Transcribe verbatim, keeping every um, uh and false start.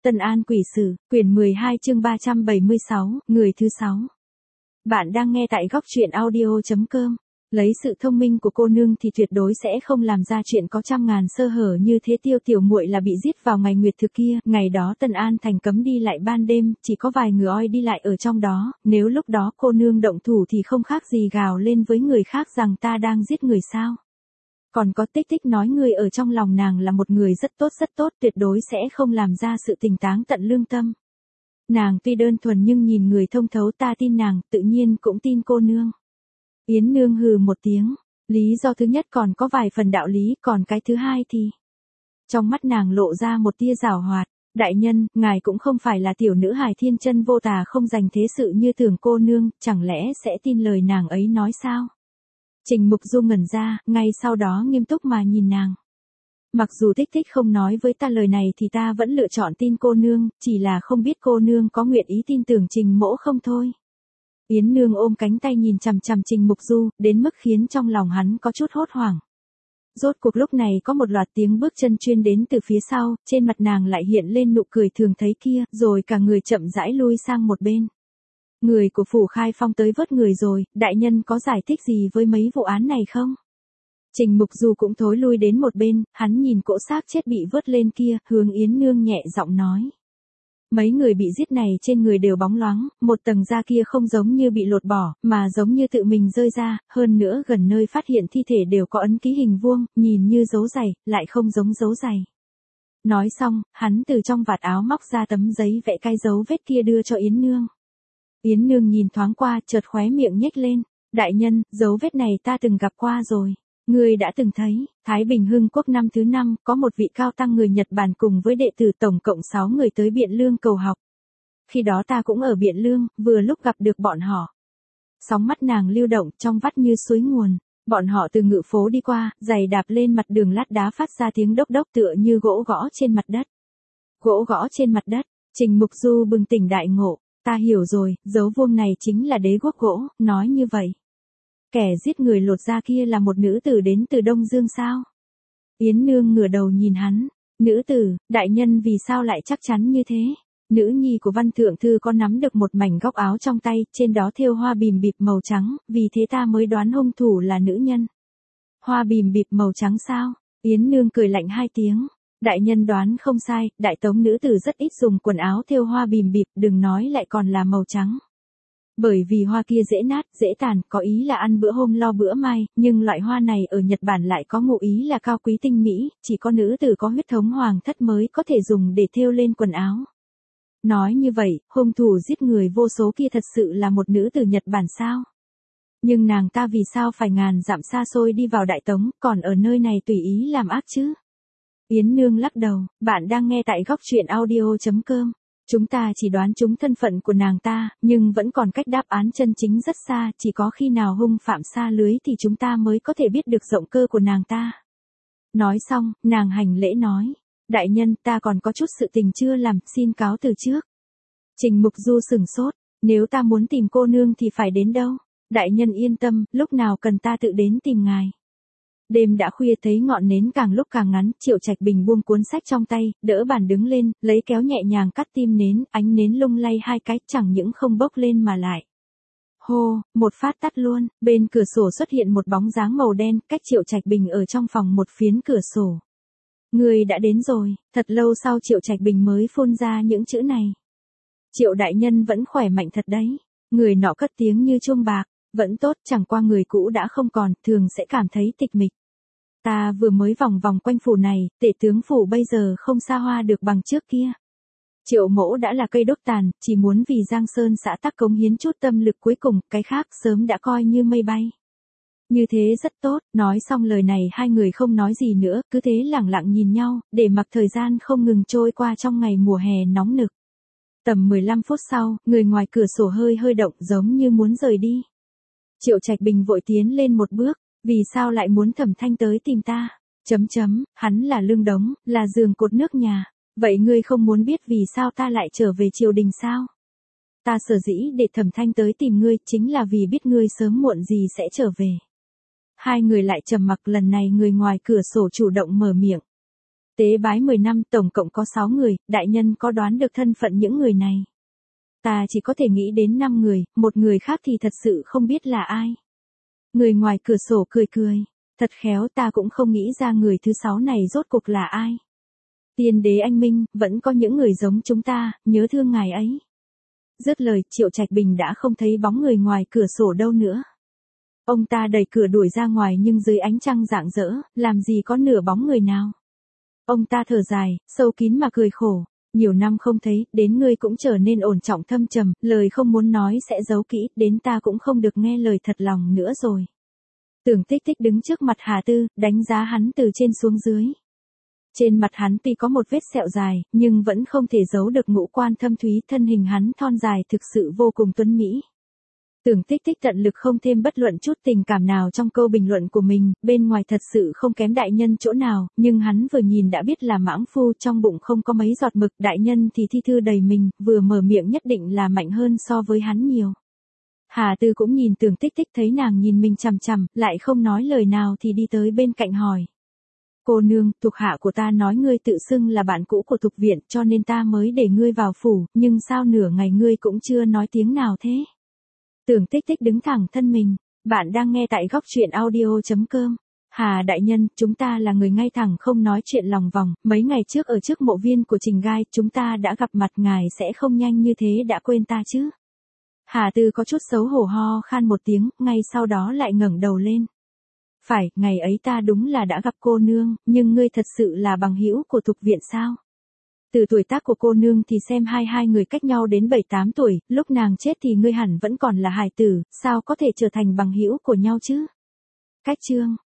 Tân An Quỷ Sử, quyển mười hai chương ba trăm bảy mươi sáu, người thứ sáu. Bạn đang nghe tại góc truyện audio chấm com. Lấy sự thông minh của cô nương thì tuyệt đối sẽ không làm ra chuyện có trăm ngàn sơ hở như thế. Tiêu tiểu muội là bị giết vào ngày nguyệt thực kia, ngày đó Tân An thành cấm đi lại ban đêm, chỉ có vài người oi đi lại ở trong đó, nếu lúc đó cô nương động thủ thì không khác gì gào lên với người khác rằng ta đang giết người sao. Còn có Tích Tích nói người ở trong lòng nàng là một người rất tốt rất tốt, tuyệt đối sẽ không làm ra sự tình táng tận lương tâm. Nàng tuy đơn thuần nhưng nhìn người thông thấu, ta tin nàng, tự nhiên cũng tin cô nương. Yến Nương hừ một tiếng, lý do thứ nhất còn có vài phần đạo lý, còn cái thứ hai thì... Trong mắt nàng lộ ra một tia giảo hoạt, đại nhân, ngài cũng không phải là tiểu nữ hài thiên chân vô tà không dành thế sự như tưởng cô nương, chẳng lẽ sẽ tin lời nàng ấy nói sao? Trình Mục Du ngẩn ra, ngay sau đó nghiêm túc mà nhìn nàng. Mặc dù Tích Tích không nói với ta lời này thì ta vẫn lựa chọn tin cô nương, chỉ là không biết cô nương có nguyện ý tin tưởng Trình mỗ không thôi. Yến Nương ôm cánh tay nhìn chằm chằm Trình Mục Du, đến mức khiến trong lòng hắn có chút hốt hoảng. Rốt cuộc lúc này có một loạt tiếng bước chân chuyên đến từ phía sau, trên mặt nàng lại hiện lên nụ cười thường thấy kia, rồi cả người chậm rãi lui sang một bên. Người của Phủ Khai Phong tới vớt người rồi, đại nhân có giải thích gì với mấy vụ án này không? Trình Mục Du cũng thối lui đến một bên, hắn nhìn cỗ xác chết bị vớt lên kia, hướng Yến Nương nhẹ giọng nói. Mấy người bị giết này trên người đều bóng loáng, một tầng da kia không giống như bị lột bỏ, mà giống như tự mình rơi ra, hơn nữa gần nơi phát hiện thi thể đều có ấn ký hình vuông, nhìn như dấu giày, lại không giống dấu giày. Nói xong, hắn từ trong vạt áo móc ra tấm giấy vẽ cái dấu vết kia đưa cho Yến Nương. Yến Nương nhìn thoáng qua, chợt khóe miệng nhếch lên. Đại nhân, dấu vết này ta từng gặp qua rồi. Ngươi đã từng thấy, Thái Bình Hưng Quốc năm thứ năm, có một vị cao tăng người Nhật Bản cùng với đệ tử tổng cộng sáu người tới Biện Lương cầu học. Khi đó ta cũng ở Biện Lương, vừa lúc gặp được bọn họ. Sóng mắt nàng lưu động, trong vắt như suối nguồn. Bọn họ từ ngự phố đi qua, giày đạp lên mặt đường lát đá phát ra tiếng đốc đốc tựa như gỗ gõ trên mặt đất. Gỗ gõ trên mặt đất, Trình Mục Du bừng tỉnh đại ngộ. Ta hiểu rồi, dấu vuông này chính là đế guốc gỗ, nói như vậy. Kẻ giết người lột da kia là một nữ tử đến từ Đông Dương sao? Yến Nương ngửa đầu nhìn hắn. Nữ tử, đại nhân vì sao lại chắc chắn như thế? Nữ nhi của Văn Thượng Thư có nắm được một mảnh góc áo trong tay, trên đó thêu hoa bìm bịp màu trắng, vì thế ta mới đoán hung thủ là nữ nhân. Hoa bìm bịp màu trắng sao? Yến Nương cười lạnh hai tiếng. Đại nhân đoán không sai, đại tống nữ tử rất ít dùng quần áo thêu hoa bìm bịp, đừng nói lại còn là màu trắng. Bởi vì hoa kia dễ nát, dễ tàn, có ý là ăn bữa hôm lo bữa mai, nhưng loại hoa này ở Nhật Bản lại có ngụ ý là cao quý tinh mỹ, chỉ có nữ tử có huyết thống hoàng thất mới có thể dùng để thêu lên quần áo. Nói như vậy, hung thủ giết người vô số kia thật sự là một nữ tử Nhật Bản sao? Nhưng nàng ta vì sao phải ngàn dặm xa xôi đi vào Đại Tống, còn ở nơi này tùy ý làm ác chứ? Yến Nương lắc đầu, bạn đang nghe tại góc truyện audio chấm com. Chúng ta chỉ đoán trúng thân phận của nàng ta, nhưng vẫn còn cách đáp án chân chính rất xa, chỉ có khi nào hung phạm xa lưới thì chúng ta mới có thể biết được rộng cơ của nàng ta. Nói xong, nàng hành lễ nói, đại nhân ta còn có chút sự tình chưa làm, xin cáo từ trước. Trình Mục Du sừng sốt, nếu ta muốn tìm cô nương thì phải đến đâu? Đại nhân yên tâm, lúc nào cần ta tự đến tìm ngài. Đêm đã khuya thấy ngọn nến càng lúc càng ngắn, Triệu Trạch Bình buông cuốn sách trong tay, đỡ bàn đứng lên, lấy kéo nhẹ nhàng cắt tim nến, ánh nến lung lay hai cái, chẳng những không bốc lên mà lại. Hô, một phát tắt luôn, bên cửa sổ xuất hiện một bóng dáng màu đen, cách Triệu Trạch Bình ở trong phòng một phiến cửa sổ. Người đã đến rồi, thật lâu sau Triệu Trạch Bình mới phun ra những chữ này. Triệu đại nhân vẫn khỏe mạnh thật đấy, người nọ cất tiếng như chuông bạc. Vẫn tốt, chẳng qua người cũ đã không còn, thường sẽ cảm thấy tịch mịch. Ta vừa mới vòng vòng quanh phủ này, tể tướng phủ bây giờ không xa hoa được bằng trước kia. Triệu mỗ đã là cây đốt tàn, chỉ muốn vì Giang Sơn xã tắc cống hiến chút tâm lực cuối cùng, cái khác sớm đã coi như mây bay. Như thế rất tốt, nói xong lời này hai người không nói gì nữa, cứ thế lẳng lặng nhìn nhau, để mặc thời gian không ngừng trôi qua trong ngày mùa hè nóng nực. Tầm mười lăm phút sau, người ngoài cửa sổ hơi hơi động giống như muốn rời đi. Triệu Trạch Bình vội tiến lên một bước, vì sao lại muốn Thẩm Thanh tới tìm ta? Chấm chấm, hắn là lương đống, là giường cột nước nhà. Vậy ngươi không muốn biết vì sao ta lại trở về triều đình sao? Ta sở dĩ để Thẩm Thanh tới tìm ngươi chính là vì biết ngươi sớm muộn gì sẽ trở về. Hai người lại trầm mặc, lần này người ngoài cửa sổ chủ động mở miệng. Tế bái mười năm tổng cộng có sáu người, đại nhân có đoán được thân phận những người này? Ta chỉ có thể nghĩ đến năm người, một người khác thì thật sự không biết là ai. Người ngoài cửa sổ cười cười. Thật khéo, ta cũng không nghĩ ra người thứ sáu này rốt cuộc là ai. Tiên đế anh minh, vẫn có những người giống chúng ta, nhớ thương ngài ấy. Dứt lời, Triệu Trạch Bình đã không thấy bóng người ngoài cửa sổ đâu nữa. Ông ta đẩy cửa đuổi ra ngoài nhưng dưới ánh trăng rạng rỡ, làm gì có nửa bóng người nào. Ông ta thở dài, sâu kín mà cười khổ. Nhiều năm không thấy, đến ngươi cũng trở nên ổn trọng thâm trầm, lời không muốn nói sẽ giấu kỹ, đến ta cũng không được nghe lời thật lòng nữa rồi. Tưởng Tích Tích đứng trước mặt Hà Tư, đánh giá hắn từ trên xuống dưới. Trên mặt hắn tuy có một vết sẹo dài, nhưng vẫn không thể giấu được ngũ quan thâm thúy, thân hình hắn thon dài thực sự vô cùng tuấn mỹ. Tưởng Tích Tích tận lực không thêm bất luận chút tình cảm nào trong câu bình luận của mình, bên ngoài thật sự không kém đại nhân chỗ nào, nhưng hắn vừa nhìn đã biết là mãng phu, trong bụng không có mấy giọt mực, đại nhân thì thi thư đầy mình, vừa mở miệng nhất định là mạnh hơn so với hắn nhiều. Hà Tư cũng nhìn Tưởng Tích Tích, thấy nàng nhìn mình chằm chằm, lại không nói lời nào thì đi tới bên cạnh hỏi. Cô nương, thuộc hạ của ta nói ngươi tự xưng là bạn cũ của Thục Viện, cho nên ta mới để ngươi vào phủ, nhưng sao nửa ngày ngươi cũng chưa nói tiếng nào thế? Tưởng Tích Tích đứng thẳng thân mình. Bạn đang nghe tại góc truyện audio chấm com. Hà đại nhân, chúng ta là người ngay thẳng không nói chuyện lòng vòng, mấy ngày trước ở trước mộ viên của Trình Gai, chúng ta đã gặp mặt, ngài sẽ không nhanh như thế đã quên ta chứ? Hà Tư có chút xấu hổ ho khan một tiếng, ngay sau đó lại ngẩng đầu lên. Phải, ngày ấy ta đúng là đã gặp cô nương, nhưng ngươi thật sự là bằng hữu của Thục Viện sao? Từ tuổi tác của cô nương thì xem hai hai người cách nhau đến bảy tám tuổi, lúc nàng chết thì ngươi hẳn vẫn còn là hài tử, sao có thể trở thành bằng hữu của nhau chứ? Cách chương